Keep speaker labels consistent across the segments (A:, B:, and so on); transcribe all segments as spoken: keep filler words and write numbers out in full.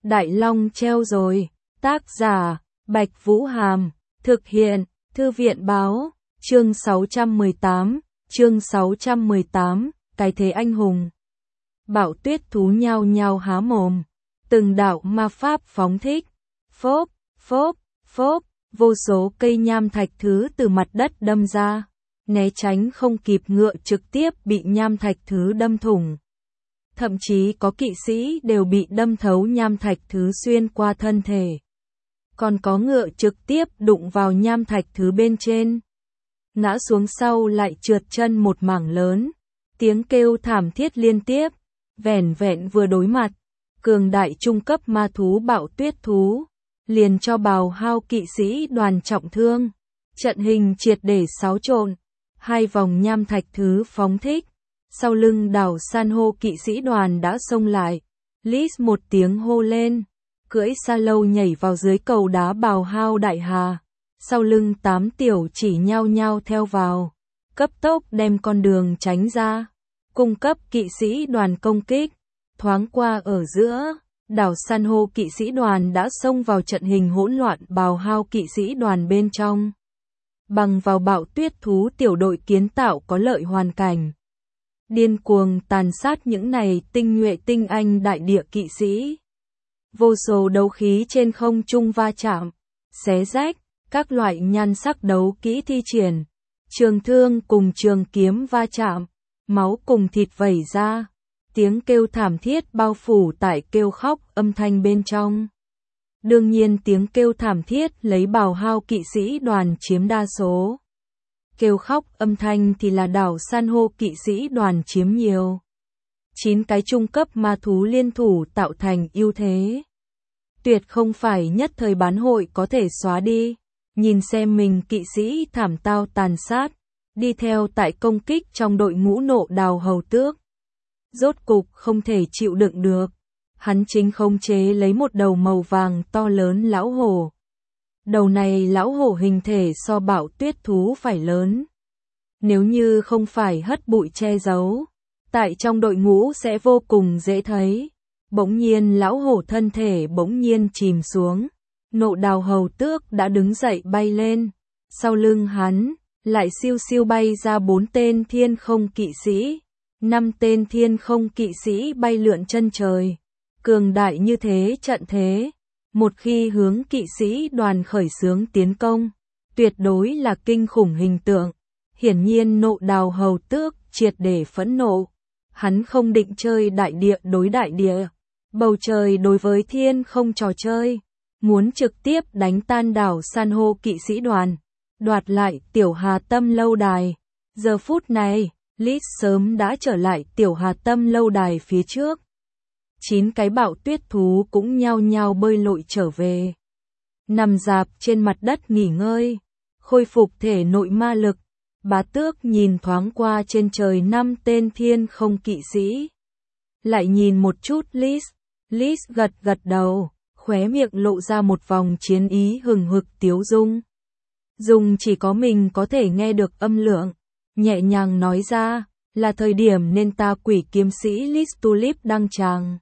A: Đại Long treo rồi. Tác giả, Bạch Vũ Hàm. Thực hiện, Thư viện Báo. Chương sáu trăm mười tám. Chương sáu trăm mười tám. Cái thế anh hùng. Bạo tuyết thú nhao nhao há mồm. Từng đạo ma pháp phóng thích. Phốp, phốp, phốp. Vô số cây nham thạch thứ từ mặt đất đâm ra. Né tránh không kịp, ngựa trực tiếp bị nham thạch thứ đâm thủng. Thậm chí có kỵ sĩ đều bị đâm thấu nham thạch thứ xuyên qua thân thể. Còn có ngựa trực tiếp đụng vào nham thạch thứ bên trên. Ngã xuống sau lại trượt chân một mảng lớn. Tiếng kêu thảm thiết liên tiếp. Vẻn vẹn vừa đối mặt. Cường đại trung cấp ma thú bạo tuyết thú. Liền cho bào hao kỵ sĩ đoàn trọng thương. Trận hình triệt để xáo trộn. Hai vòng nham thạch thứ phóng thích. Sau lưng đảo san hô kỵ sĩ đoàn đã xông lại. Liz một tiếng hô lên. Cưỡi sa lâu nhảy vào dưới cầu đá bào hao đại hà. Sau lưng tám tiểu chỉ nhao nhao theo vào. Cấp tốc đem con đường tránh ra. Cung cấp kỵ sĩ đoàn công kích. Thoáng qua ở giữa. Đảo san hô kỵ sĩ đoàn đã xông vào trận hình hỗn loạn bào hao kỵ sĩ đoàn bên trong. Bằng vào bạo tuyết thú tiểu đội kiến tạo có lợi hoàn cảnh. Điên cuồng tàn sát những này tinh nhuệ tinh anh đại địa kỵ sĩ. Vô số đấu khí trên không trung va chạm, xé rách, các loại nhan sắc đấu kỹ thi triển. Trường thương cùng trường kiếm va chạm, máu cùng thịt vẩy ra. Tiếng kêu thảm thiết bao phủ tại kêu khóc âm thanh bên trong. Đương nhiên tiếng kêu thảm thiết lấy bào hao kỵ sĩ đoàn chiếm đa số. Kêu khóc âm thanh thì là đảo san hô kỵ sĩ đoàn chiếm nhiều. Chín cái trung cấp ma thú liên thủ tạo thành ưu thế. Tuyệt không phải nhất thời bán hội có thể xóa đi. Nhìn xem mình kỵ sĩ thảm tao tàn sát. Đi theo tại công kích trong đội ngũ nộ đào hầu tước. Rốt cục không thể chịu đựng được. Hắn chính khống chế lấy một đầu màu vàng to lớn lão hổ. Đầu này lão hổ hình thể so bạo tuyết thú phải lớn. Nếu như không phải hất bụi che giấu, tại trong đội ngũ sẽ vô cùng dễ thấy. Bỗng nhiên lão hổ thân thể bỗng nhiên chìm xuống. Nộ đào hầu tước đã đứng dậy bay lên. Sau lưng hắn, lại siêu siêu bay ra bốn tên thiên không kỵ sĩ. Năm tên thiên không kỵ sĩ bay lượn chân trời. Cường đại như thế trận thế. Một khi hướng kỵ sĩ đoàn khởi xướng tiến công, tuyệt đối là kinh khủng hình tượng. Hiển nhiên nộ đào hầu tước triệt để phẫn nộ. Hắn không định chơi đại địa đối đại địa, bầu trời đối với thiên không trò chơi. Muốn trực tiếp đánh tan đảo san hô kỵ sĩ đoàn, đoạt lại tiểu hà tâm lâu đài. Giờ phút này, Liz sớm đã trở lại tiểu hà tâm lâu đài phía trước. Chín cái bạo tuyết thú cũng nhao nhao bơi lội trở về. Nằm dạp trên mặt đất nghỉ ngơi, khôi phục thể nội ma lực. Bá tước nhìn thoáng qua trên trời năm tên thiên không kỵ sĩ. Lại nhìn một chút Liz. Liz gật gật đầu, khóe miệng lộ ra một vòng chiến ý hừng hực tiếu dung. Dùng chỉ có mình có thể nghe được âm lượng. Nhẹ nhàng nói ra, là thời điểm nên ta quỷ kiếm sĩ Liz Tulip đăng tràng.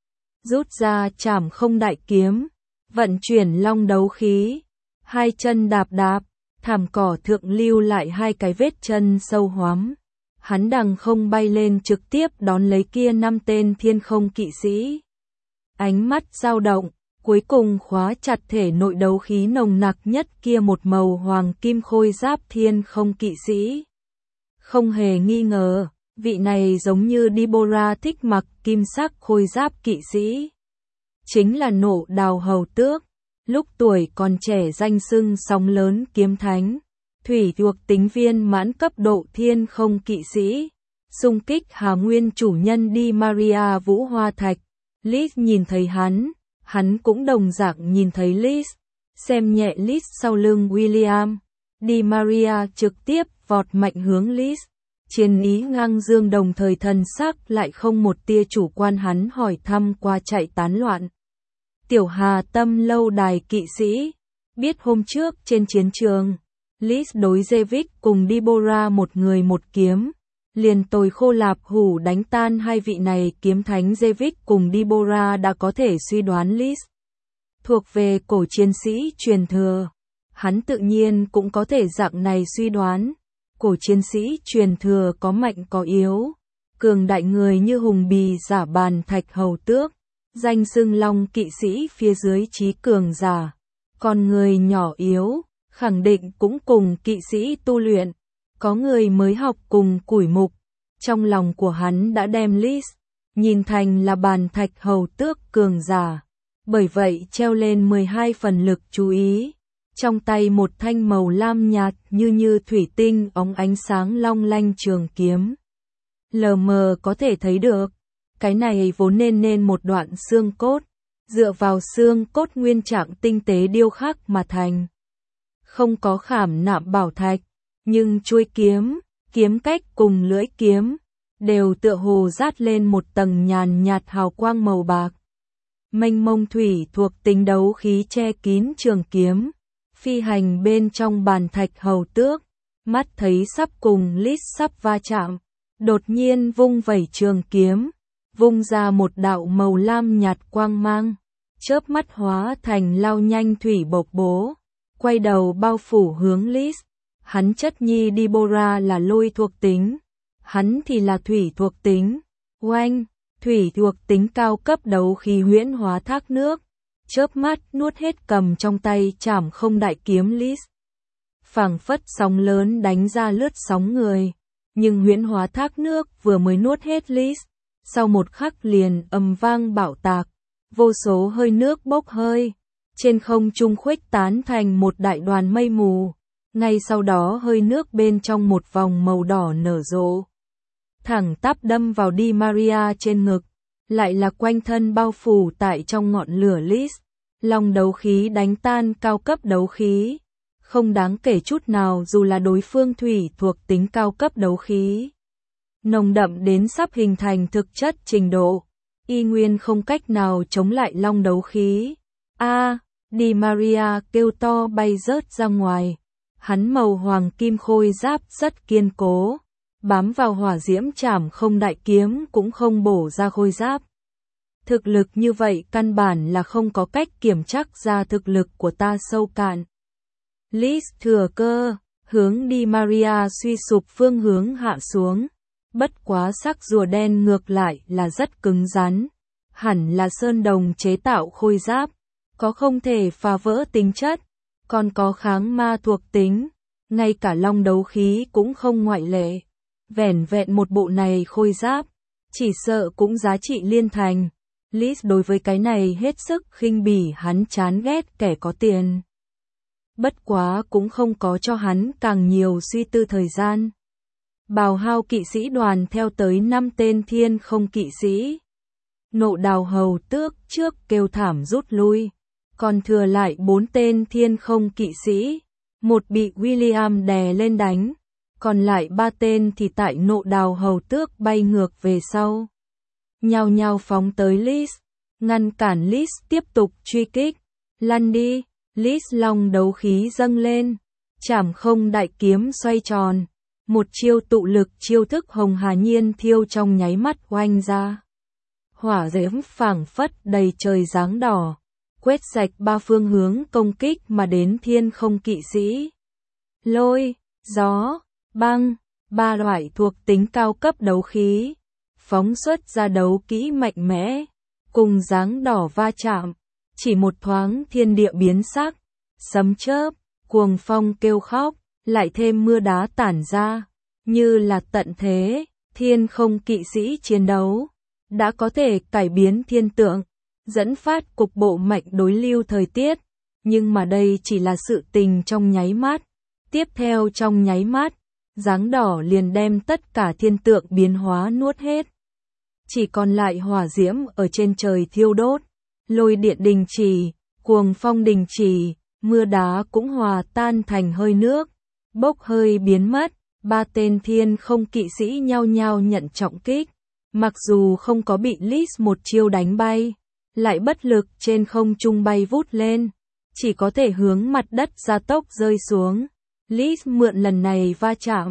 A: Rút ra trảm không đại kiếm, vận chuyển long đấu khí, hai chân đạp đạp, thảm cỏ thượng lưu lại hai cái vết chân sâu hoắm. Hắn đằng không bay lên trực tiếp đón lấy kia năm tên thiên không kỵ sĩ. Ánh mắt dao động, cuối cùng khóa chặt thể nội đấu khí nồng nặc nhất kia một màu hoàng kim khôi giáp thiên không kỵ sĩ. Không hề nghi ngờ, vị này giống như Deborah thích mặc kim sắc khôi giáp kỵ sĩ. Chính là nộ đào hầu tước, lúc tuổi còn trẻ danh xưng sóng lớn kiếm thánh, thủy thuộc tính viên mãn cấp độ thiên không kỵ sĩ, xung kích Hà Nguyên chủ nhân Di Maria Vũ Hoa Thạch. Liz nhìn thấy hắn, hắn cũng đồng dạng nhìn thấy Liz, xem nhẹ Liz sau lưng William. Di Maria trực tiếp vọt mạnh hướng Liz. Chiến ý ngang dương đồng thời thần sắc lại không một tia chủ quan, hắn hỏi thăm qua chạy tán loạn. Tiểu hà tâm lâu đài kỵ sĩ, biết hôm trước trên chiến trường, Liz đối David cùng Deborah một người một kiếm, Liền tồi khô lạp hủ đánh tan hai vị này kiếm thánh David cùng Deborah đã có thể suy đoán Liz thuộc về cổ chiến sĩ truyền thừa. Hắn tự nhiên cũng có thể dạng này suy đoán. Cổ chiến sĩ truyền thừa có mạnh có yếu. Cường đại người như hùng bì giả bàn thạch hầu tước. Danh xưng long kỵ sĩ phía dưới trí cường giả. Còn người nhỏ yếu, khẳng định cũng cùng kỵ sĩ tu luyện. Có người mới học cùng củi mục. Trong lòng của hắn đã đem Liz nhìn thành là bàn thạch hầu tước cường giả. Bởi vậy treo lên mười hai phần lực chú ý. Trong tay một thanh màu lam nhạt như như thủy tinh óng ánh sáng long lanh trường kiếm. Lờ mờ có thể thấy được. Cái này vốn nên nên một đoạn xương cốt. Dựa vào xương cốt nguyên trạng tinh tế điêu khắc mà thành. Không có khảm nạm bảo thạch. Nhưng chuôi kiếm, kiếm cách cùng lưỡi kiếm. Đều tựa hồ dát lên một tầng nhàn nhạt hào quang màu bạc. Mênh mông thủy thuộc tính đấu khí che kín trường kiếm. Phi hành bên trong bàn thạch hầu tước. Mắt thấy sắp cùng Liz sắp va chạm. Đột nhiên vung vẩy trường kiếm. Vung ra một đạo màu lam nhạt quang mang. Chớp mắt hóa thành lao nhanh thủy bộc bố. Quay đầu bao phủ hướng Liz. Hắn chất nhi Deborah là lôi thuộc tính. Hắn thì là thủy thuộc tính. Oanh, thủy thuộc tính cao cấp đấu khí huyễn hóa thác nước. Chớp mắt nuốt hết cầm trong tay chảm không đại kiếm Liz. Phảng phất sóng lớn đánh ra lướt sóng người. Nhưng huyễn hóa thác nước vừa mới nuốt hết Liz. Sau một khắc liền ầm vang bạo tạc. Vô số hơi nước bốc hơi. Trên không trung khuếch tán thành một đại đoàn mây mù. Ngay sau đó hơi nước bên trong một vòng màu đỏ nở rộ. Thẳng tắp đâm vào Di Maria trên ngực. Lại là quanh thân bao phủ tại trong ngọn lửa Liz. Long đấu khí đánh tan cao cấp đấu khí. Không đáng kể chút nào dù là đối phương thủy thuộc tính cao cấp đấu khí. Nồng đậm đến sắp hình thành thực chất trình độ. Y nguyên không cách nào chống lại long đấu khí. A, à, Di Maria kêu to bay rớt ra ngoài. Hắn màu hoàng kim khôi giáp rất kiên cố. Bám vào hỏa diễm chảm không đại kiếm cũng không bổ ra khôi giáp. Thực lực như vậy căn bản là không có cách kiểm chắc ra thực lực của ta sâu cạn. Liz thừa cơ, hướng Di Maria suy sụp phương hướng hạ xuống. Bất quá sắc rùa đen ngược lại là rất cứng rắn. Hẳn là sơn đồng chế tạo khôi giáp. Có không thể phá vỡ tính chất. Còn có kháng ma thuộc tính. Ngay cả long đấu khí cũng không ngoại lệ. Vẻn vẹn một bộ này khôi giáp. Chỉ sợ cũng giá trị liên thành. Liz đối với cái này hết sức khinh bỉ, hắn chán ghét kẻ có tiền. Bất quá cũng không có cho hắn càng nhiều suy tư thời gian. Bào hao kỵ sĩ đoàn theo tới năm tên thiên không kỵ sĩ. Nộ đào hầu tước trước kêu thảm rút lui. Còn thừa lại bốn tên thiên không kỵ sĩ. Một bị William đè lên đánh. Còn lại ba tên thì tại nộ đào hầu tước bay ngược về sau. Nhao nhao phóng tới Liz. Ngăn cản Liz tiếp tục truy kích. Lăn đi. Liz long đấu khí dâng lên. Chảm không đại kiếm xoay tròn. Một chiêu tụ lực chiêu thức hồng hà nhiên thiêu trong nháy mắt oanh ra. Hỏa diễm phảng phất đầy trời dáng đỏ. Quét sạch ba phương hướng công kích mà đến thiên không kỵ sĩ. Lôi, gió, băng, ba loại thuộc tính cao cấp đấu khí. Phóng xuất ra đấu kỹ mạnh mẽ. Cùng dáng đỏ va chạm. Chỉ một thoáng thiên địa biến sắc. Sấm chớp, cuồng phong kêu khóc. Lại thêm mưa đá tản ra. Như là tận thế, thiên không kỵ sĩ chiến đấu. Đã có thể cải biến thiên tượng. Dẫn phát cục bộ mạnh đối lưu thời tiết. Nhưng mà đây chỉ là sự tình trong nháy mắt. Tiếp theo trong nháy mắt, dáng đỏ liền đem tất cả thiên tượng biến hóa nuốt hết. Chỉ còn lại hỏa diễm ở trên trời thiêu đốt. Lôi điện đình chỉ, cuồng phong đình chỉ, mưa đá cũng hòa tan thành hơi nước. Bốc hơi biến mất, ba tên thiên không kỵ sĩ nhao nhao nhận trọng kích. Mặc dù không có bị Liz một chiêu đánh bay, lại bất lực trên không trung bay vút lên. Chỉ có thể hướng mặt đất gia tốc rơi xuống. Liz mượn lần này va chạm.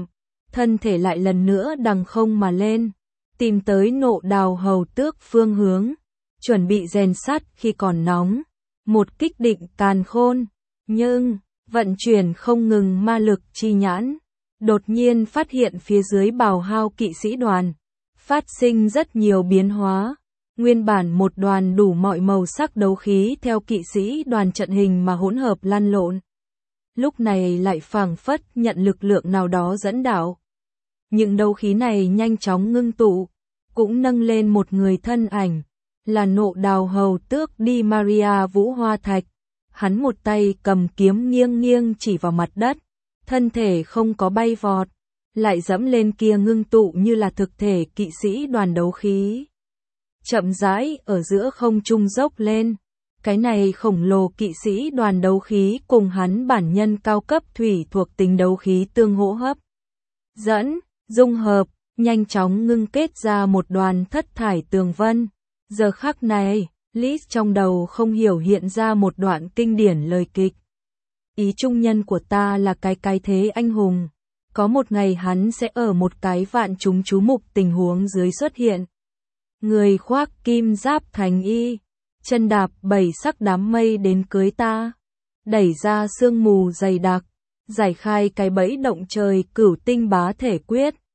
A: thân thể lại lần nữa đằng không mà lên, tìm tới Nộ Đào hầu tước phương hướng, chuẩn bị rèn sắt khi còn nóng, một kích định càn khôn, nhưng vận chuyển không ngừng ma lực chi nhãn, đột nhiên phát hiện phía dưới bào hao kỵ sĩ đoàn, phát sinh rất nhiều biến hóa. Nguyên bản một đoàn đủ mọi màu sắc đấu khí theo kỵ sĩ đoàn trận hình mà hỗn hợp lăn lộn. Lúc này lại phảng phất nhận lực lượng nào đó dẫn đạo. Những đấu khí này nhanh chóng ngưng tụ, cũng nâng lên một người thân ảnh, là Nộ Đào hầu tước Di Maria Vũ Hoa Thạch. Hắn một tay cầm kiếm nghiêng nghiêng chỉ vào mặt đất, thân thể không có bay vọt, lại dẫm lên kia ngưng tụ như là thực thể kỵ sĩ đoàn đấu khí. Chậm rãi ở giữa không trung dốc lên, cái này khổng lồ kỵ sĩ đoàn đấu khí cùng hắn bản nhân cao cấp thủy thuộc tính đấu khí tương hỗ hấp. Dẫn, dung hợp, nhanh chóng ngưng kết ra một đoàn thất thải tường vân. Giờ khắc này, Liz trong đầu không hiểu hiện ra một đoạn kinh điển lời kịch. Ý trung nhân của ta là cái cái thế anh hùng. Có một ngày hắn sẽ ở một cái vạn chúng chú mục tình huống dưới xuất hiện. Người khoác kim giáp thành y, chân đạp bảy sắc đám mây đến cưới ta, đẩy ra sương mù dày đặc, giải khai cái bẫy động trời cửu tinh bá thể quyết.